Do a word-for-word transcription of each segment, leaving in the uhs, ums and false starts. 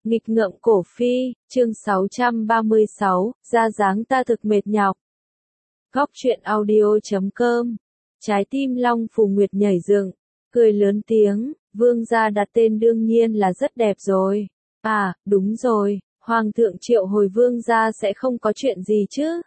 Nghịch ngợm cổ phi, chương sáu trăm ba mươi sáu, ra dáng ta thực mệt nhọc. Góc truyện audio chấm com. Trái tim Long Phù Nguyệt nhảy dựng, cười lớn tiếng, vương gia đặt tên đương nhiên là rất đẹp rồi. À, đúng rồi, Hoàng thượng triệu hồi vương gia sẽ không có chuyện gì chứ?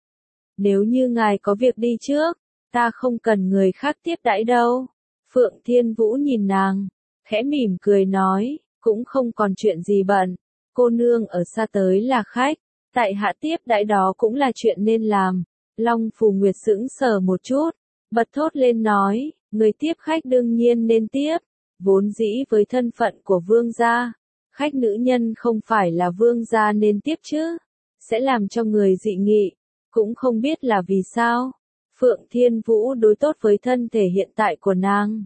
Nếu như ngài có việc đi trước, ta không cần người khác tiếp đãi đâu. Phượng Thiên Vũ nhìn nàng, khẽ mỉm cười nói, cũng không còn chuyện gì bận. Cô nương ở xa tới là khách, tại hạ tiếp đãi đó cũng là chuyện nên làm. Long Phù Nguyệt sững sờ một chút, bật thốt lên nói, người tiếp khách đương nhiên nên tiếp, vốn dĩ với thân phận của vương gia, khách nữ nhân không phải là vương gia nên tiếp chứ, sẽ làm cho người dị nghị, cũng không biết là vì sao. Phượng Thiên Vũ đối tốt với thân thể hiện tại của nàng.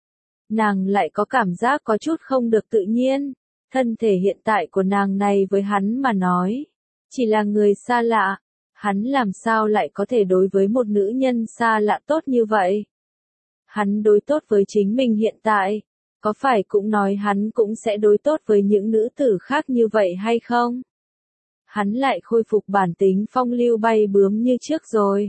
Nàng lại có cảm giác có chút không được tự nhiên, thân thể hiện tại của nàng này với hắn mà nói, chỉ là người xa lạ, hắn làm sao lại có thể đối với một nữ nhân xa lạ tốt như vậy? Hắn đối tốt với chính mình hiện tại, có phải cũng nói hắn cũng sẽ đối tốt với những nữ tử khác như vậy hay không? Hắn lại khôi phục bản tính phong lưu bay bướm như trước rồi.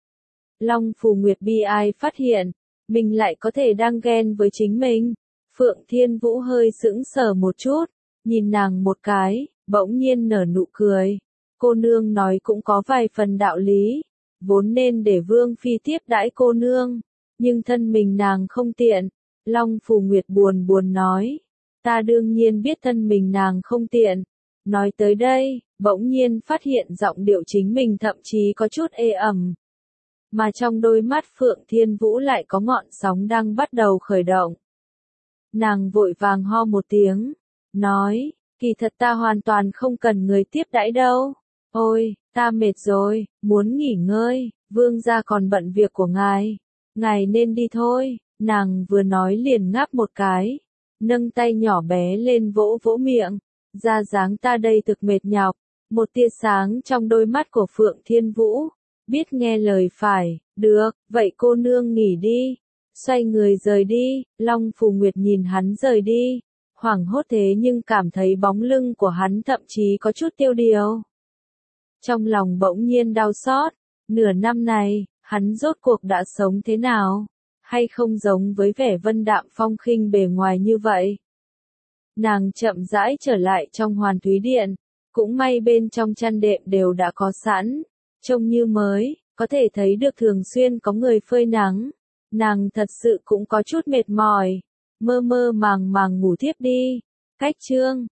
Long Phù Nguyệt bi ai phát hiện, mình lại có thể đang ghen với chính mình. Phượng Thiên Vũ hơi sững sờ một chút, nhìn nàng một cái, bỗng nhiên nở nụ cười. Cô nương nói cũng có vài phần đạo lý, vốn nên để Vương Phi tiếp đãi cô nương, nhưng thân mình nàng không tiện. Long Phù Nguyệt buồn buồn nói, ta đương nhiên biết thân mình nàng không tiện. Nói tới đây, bỗng nhiên phát hiện giọng điệu chính mình thậm chí có chút ê ẩm. Mà trong đôi mắt Phượng Thiên Vũ lại có ngọn sóng đang bắt đầu khởi động. Nàng vội vàng ho một tiếng, nói, kỳ thật ta hoàn toàn không cần người tiếp đãi đâu. Ôi, ta mệt rồi, muốn nghỉ ngơi, vương gia còn bận việc của ngài. Ngài nên đi thôi. Nàng vừa nói liền ngáp một cái, nâng tay nhỏ bé lên vỗ vỗ miệng, ra dáng ta đây thực mệt nhọc. Một tia sáng trong đôi mắt của Phượng Thiên Vũ, biết nghe lời phải, được, vậy cô nương nghỉ đi. Xoay người rời đi, Long Phù Nguyệt nhìn hắn rời đi, hoảng hốt thế nhưng cảm thấy bóng lưng của hắn thậm chí có chút tiêu điều. Trong lòng bỗng nhiên đau xót, nửa năm này, hắn rốt cuộc đã sống thế nào, hay không giống với vẻ vân đạm phong khinh bề ngoài như vậy. Nàng chậm rãi trở lại trong Hoàn Thúy Điện, cũng may bên trong chăn đệm đều đã có sẵn, trông như mới, có thể thấy được thường xuyên có người phơi nắng. Nàng thật sự cũng có chút mệt mỏi, mơ mơ màng màng ngủ thiếp đi. Cách chương